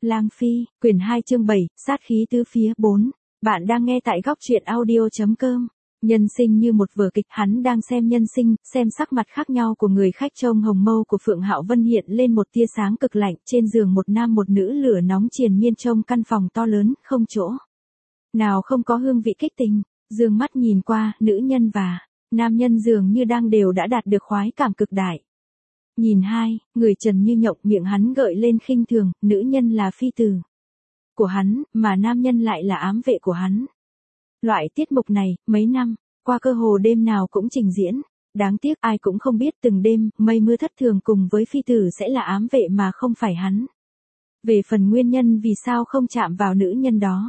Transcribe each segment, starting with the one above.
Lang Phi, quyển 2 chương 7, sát khí tứ phía 4. Bạn đang nghe tại góc truyện audio.com. Nhân sinh như một vở kịch, hắn đang xem nhân sinh, xem sắc mặt khác nhau của người khách. Trông hồng mâu của Phượng Hạo Vân hiện lên một tia sáng cực lạnh, trên giường một nam một nữ lửa nóng triền miên. Trong căn phòng to lớn, không chỗ nào không có hương vị kích tình. Dương mắt nhìn qua, nữ nhân và nam nhân dường như đang đều đã đạt được khoái cảm cực đại. Nhìn hai, người trần như nhộng, miệng hắn gợi lên khinh thường, nữ nhân là phi tử của hắn, mà nam nhân lại là ám vệ của hắn. Loại tiết mục này, mấy năm qua cơ hồ đêm nào cũng trình diễn. Đáng tiếc ai cũng không biết từng đêm, mây mưa thất thường cùng với phi tử sẽ là ám vệ mà không phải hắn. Về phần nguyên nhân vì sao không chạm vào nữ nhân đó.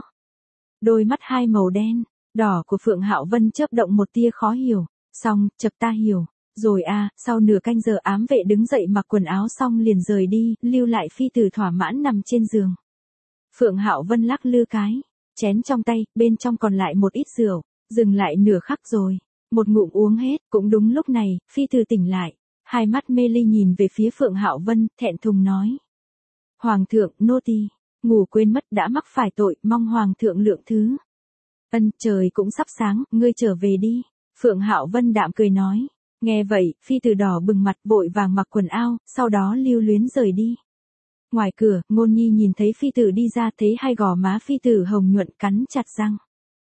Đôi mắt hai màu đen, đỏ của Phượng Hạo Vân chớp động một tia khó hiểu. Xong, chập ta hiểu. Rồi à, sau nửa canh giờ ám vệ đứng dậy mặc quần áo xong liền rời đi, lưu lại phi tử thỏa mãn nằm trên giường. Phượng Hạo Vân lắc lư cái chén trong tay, bên trong còn lại một ít rượu, dừng lại nửa khắc rồi, một ngụm uống hết. Cũng đúng lúc này, phi tử tỉnh lại, hai mắt mê ly nhìn về phía Phượng Hạo Vân, thẹn thùng nói: Hoàng thượng, nô tỳ ngủ quên mất đã mắc phải tội, mong hoàng thượng lượng thứ. Ân, trời cũng sắp sáng, ngươi trở về đi. Phượng Hạo Vân đạm cười nói. Nghe vậy, phi tử đỏ bừng mặt, vội vàng mặc quần áo, sau đó lưu luyến rời đi. Ngoài cửa, Ngôn Nhi nhìn thấy phi tử đi ra, thấy hai gò má phi tử hồng nhuận, cắn chặt răng.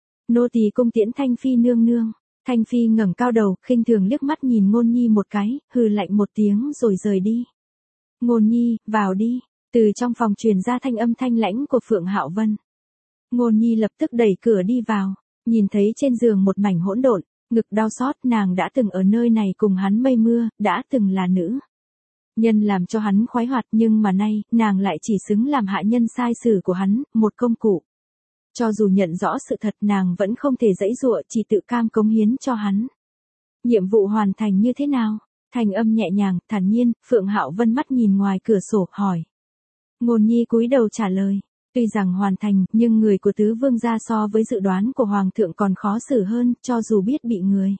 Nô tỳ cung tiễn Thanh Phi nương nương. Thanh Phi ngẩng cao đầu, khinh thường liếc mắt nhìn Ngôn Nhi một cái, hừ lạnh một tiếng rồi rời đi. Ngôn Nhi, vào đi. Từ trong phòng truyền ra thanh âm thanh lãnh của Phượng Hạo Vân. Ngôn Nhi lập tức đẩy cửa đi vào, nhìn thấy trên giường một mảnh hỗn độn. Ngực đau xót, nàng đã từng ở nơi này cùng hắn mây mưa, đã từng là nữ nhân làm cho hắn khoái hoạt, nhưng mà nay, nàng lại chỉ xứng làm hạ nhân sai sử của hắn, một công cụ. Cho dù nhận rõ sự thật, nàng vẫn không thể giãy giụa, chỉ tự cam cống hiến cho hắn. Nhiệm vụ hoàn thành như thế nào? Thanh âm nhẹ nhàng, thản nhiên, Phượng Hạo Vân mắt nhìn ngoài cửa sổ, hỏi. Ngôn Nhi cúi đầu trả lời. Tuy rằng hoàn thành, nhưng người của tứ vương gia so với dự đoán của hoàng thượng còn khó xử hơn, cho dù biết bị người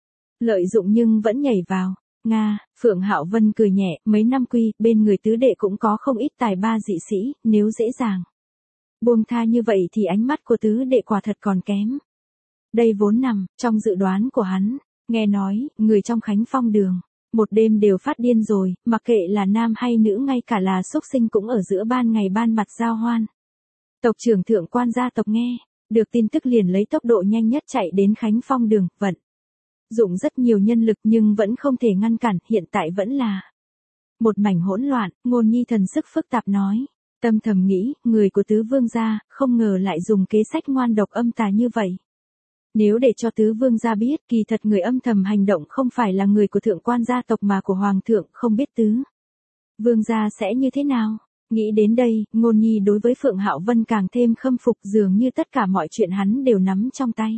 lợi dụng nhưng vẫn nhảy vào. Nga, Phượng Hạo Vân cười nhẹ, mấy năm quy, bên người tứ đệ cũng có không ít tài ba dị sĩ, nếu dễ dàng buông tha như vậy thì ánh mắt của tứ đệ quả thật còn kém. Đây vốn nằm trong dự đoán của hắn. Nghe nói, người trong Khánh Phong đường một đêm đều phát điên rồi, mặc kệ là nam hay nữ, ngay cả là xúc sinh cũng ở giữa ban ngày ban mặt giao hoan. Tộc trưởng Thượng Quan gia tộc nghe được tin tức liền lấy tốc độ nhanh nhất chạy đến Khánh Phong đường, vận dụng rất nhiều nhân lực nhưng vẫn không thể ngăn cản, hiện tại vẫn là một mảnh hỗn loạn. Ngôn Nhi thần sức phức tạp nói, tâm thầm nghĩ, người của tứ vương gia không ngờ lại dùng kế sách ngoan độc âm tà như vậy. Nếu để cho tứ vương gia biết, kỳ thật người âm thầm hành động không phải là người của Thượng Quan gia tộc mà của hoàng thượng, không biết tứ vương gia sẽ như thế nào. Nghĩ đến đây, Ngôn Nhi đối với Phượng Hạo Vân càng thêm khâm phục, dường như tất cả mọi chuyện hắn đều nắm trong tay.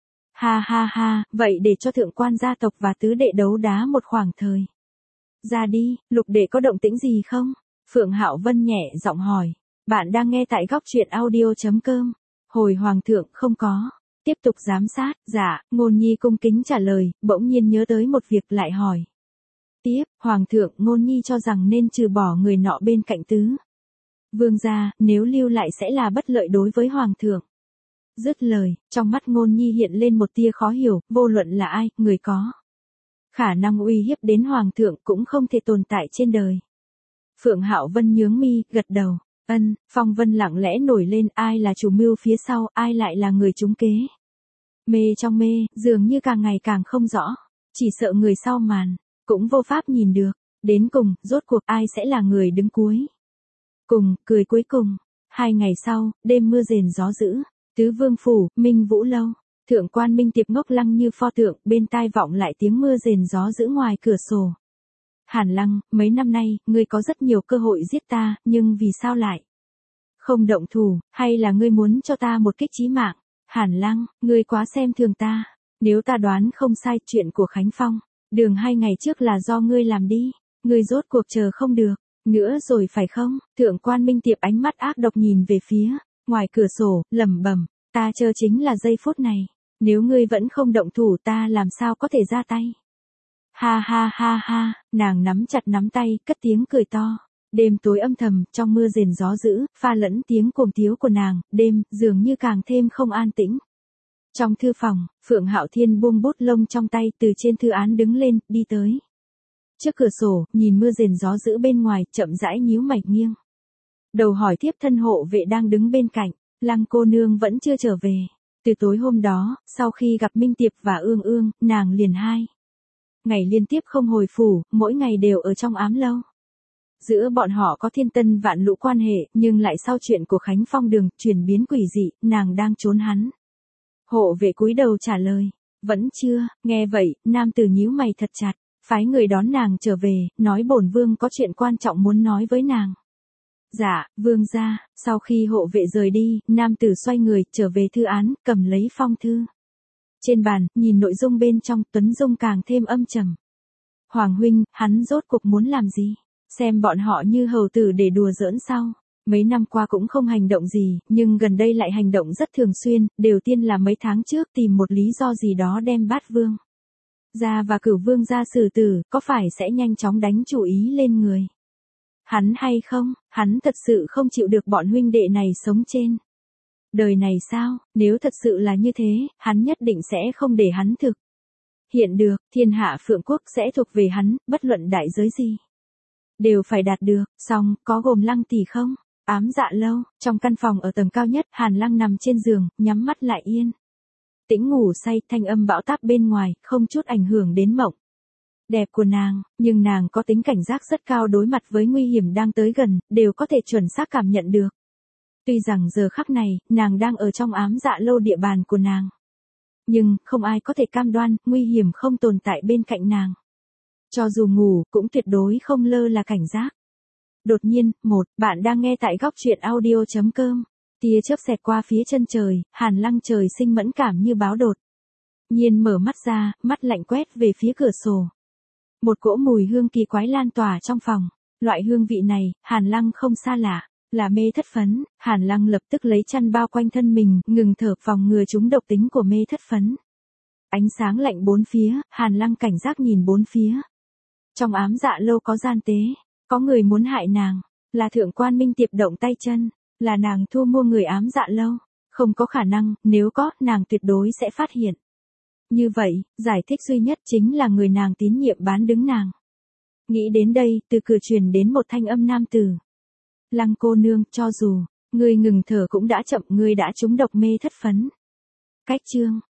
Ha ha ha, vậy để cho Thượng Quan gia tộc và tứ đệ đấu đá một khoảng thời. Ra đi, Lục đệ có động tĩnh gì không? Phượng Hạo Vân nhẹ giọng hỏi. Bạn đang nghe tại góc truyện audio.com. Hồi hoàng thượng, không có. Tiếp tục giám sát. Dạ, Ngôn Nhi cung kính trả lời, bỗng nhiên nhớ tới một việc lại hỏi. Tiếp, hoàng thượng, Ngôn Nhi cho rằng nên trừ bỏ người nọ bên cạnh tứ vương gia, nếu lưu lại sẽ là bất lợi đối với hoàng thượng. Dứt lời, trong mắt Ngôn Nhi hiện lên một tia khó hiểu, vô luận là ai, người có khả năng uy hiếp đến hoàng thượng cũng không thể tồn tại trên đời. Phượng Hạo Vân nhướng mi, gật đầu. Ân, phong vân lặng lẽ nổi lên, ai là chủ mưu phía sau, ai lại là người trúng kế. Mê trong mê, dường như càng ngày càng không rõ, chỉ sợ người sau màn cũng vô pháp nhìn được. Đến cùng, rốt cuộc ai sẽ là người đứng cuối cùng, cười cuối cùng. 2 ngày sau, đêm mưa rền gió dữ, tứ vương phủ, Minh Vũ lâu, Thượng Quan Minh Tiệp ngốc lăng như pho tượng, bên tai vọng lại tiếng mưa rền gió dữ ngoài cửa sổ. Hàn Lăng, mấy năm nay, ngươi có rất nhiều cơ hội giết ta, nhưng vì sao lại không động thủ, hay là ngươi muốn cho ta một kích chí mạng? Hàn Lăng, ngươi quá xem thường ta. Nếu ta đoán không sai, chuyện của Khánh Phong đường 2 ngày trước là do ngươi làm đi. Ngươi rốt cuộc chờ không được nữa rồi phải không? Thượng Quan Minh Tiệp ánh mắt ác độc nhìn về phía ngoài cửa sổ, lẩm bẩm, ta chờ chính là giây phút này. Nếu ngươi vẫn không động thủ, ta làm sao có thể ra tay? Ha ha ha ha, nàng nắm chặt nắm tay, cất tiếng cười to. Đêm tối âm thầm, trong mưa rền gió dữ, pha lẫn tiếng cuồng tiếu của nàng, đêm, dường như càng thêm không an tĩnh. Trong thư phòng, Phượng Hạo Thiên buông bút lông trong tay từ trên thư án đứng lên, đi tới. Trước cửa sổ, nhìn mưa rền gió dữ bên ngoài, chậm rãi nhíu mày nghiêng. Đầu hỏi tiếp thân hộ vệ đang đứng bên cạnh, Lăng cô nương vẫn chưa trở về. Từ tối hôm đó, sau khi gặp Minh Tiệp và Ương Ương, nàng liền 2 ngày liên tiếp không hồi phủ, mỗi ngày đều ở trong ám lâu. Giữa bọn họ có thiên tân vạn lũ quan hệ, nhưng lại sau chuyện của Khánh Phong Đường, chuyển biến quỷ dị, nàng đang trốn hắn. Hộ vệ cúi đầu trả lời, vẫn chưa. Nghe vậy, nam tử nhíu mày thật chặt, phái người đón nàng trở về, nói bổn vương có chuyện quan trọng muốn nói với nàng. Dạ, vương gia. Sau khi hộ vệ rời đi, nam tử xoay người, trở về thư án, cầm lấy phong thư. Trên bàn, nhìn nội dung bên trong, Tuấn Dung càng thêm âm trầm. Hoàng huynh, hắn rốt cuộc muốn làm gì? Xem bọn họ như hầu tử để đùa giỡn sao? Mấy năm qua cũng không hành động gì, nhưng gần đây lại hành động rất thường xuyên, đầu tiên là mấy tháng trước tìm một lý do gì đó đem Bát Vương gia và Cửu Vương gia xử tử, có phải sẽ nhanh chóng đánh chủ ý lên người hắn hay không? Hắn thật sự không chịu được bọn huynh đệ này sống trên đời này sao? Nếu thật sự là như thế, hắn nhất định sẽ không để hắn thực hiện được, thiên hạ Phượng Quốc sẽ thuộc về hắn, bất luận đại giới gì đều phải đạt được. Xong, có gồm Lăng tỷ không? Ám Dạ lâu, trong căn phòng ở tầng cao nhất, Hàn Lăng nằm trên giường, nhắm mắt lại yên tĩnh ngủ say, thanh âm bão táp bên ngoài, không chút ảnh hưởng đến mộng đẹp của nàng, nhưng nàng có tính cảnh giác rất cao, đối mặt với nguy hiểm đang tới gần, đều có thể chuẩn xác cảm nhận được. Tuy rằng giờ khắc này, nàng đang ở trong ám dạ lâu địa bàn của nàng, nhưng không ai có thể cam đoan, nguy hiểm không tồn tại bên cạnh nàng. Cho dù ngủ, cũng tuyệt đối không lơ là cảnh giác. Đột nhiên, bạn đang nghe tại góc truyện audio.com. Tia chớp xẹt qua phía chân trời, Hàn Lăng trời sinh mẫn cảm như báo đột nhiên mở mắt ra, mắt lạnh quét về phía cửa sổ. Một cỗ mùi hương kỳ quái lan tỏa trong phòng. Loại hương vị này, Hàn Lăng không xa lạ, là mê thất phấn. Hàn Lăng lập tức lấy chăn bao quanh thân mình, ngừng thở, phòng ngừa chúng độc tính của mê thất phấn. Ánh sáng lạnh bốn phía, Hàn Lăng cảnh giác nhìn bốn phía. Trong ám dạ lâu có gian tế, có người muốn hại nàng, là thượng quan Minh Tiệp động tay chân, là nàng thu mua người ám dạ lâu. Không có khả năng, nếu có, nàng tuyệt đối sẽ phát hiện. Như vậy, giải thích duy nhất chính là người nàng tín nhiệm bán đứng nàng. Nghĩ đến đây, từ cửa truyền đến một thanh âm nam tử. Lăng cô nương, cho dù ngươi ngừng thở cũng đã chậm, ngươi đã trúng độc mê thất phấn. Cách chương